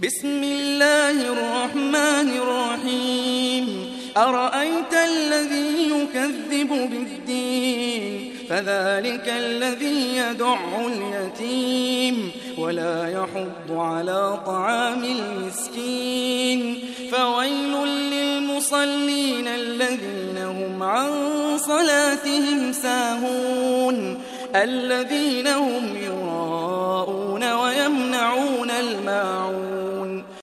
بسم الله الرحمن الرحيم أرأيت الذي يكذب بالدين فذلك الذي يدع اليتيم ولا يحض على طعام المسكين فويل للمصلين الذين هم عن صلاتهم ساهون الذين هم يراءون ويمنعون الماعون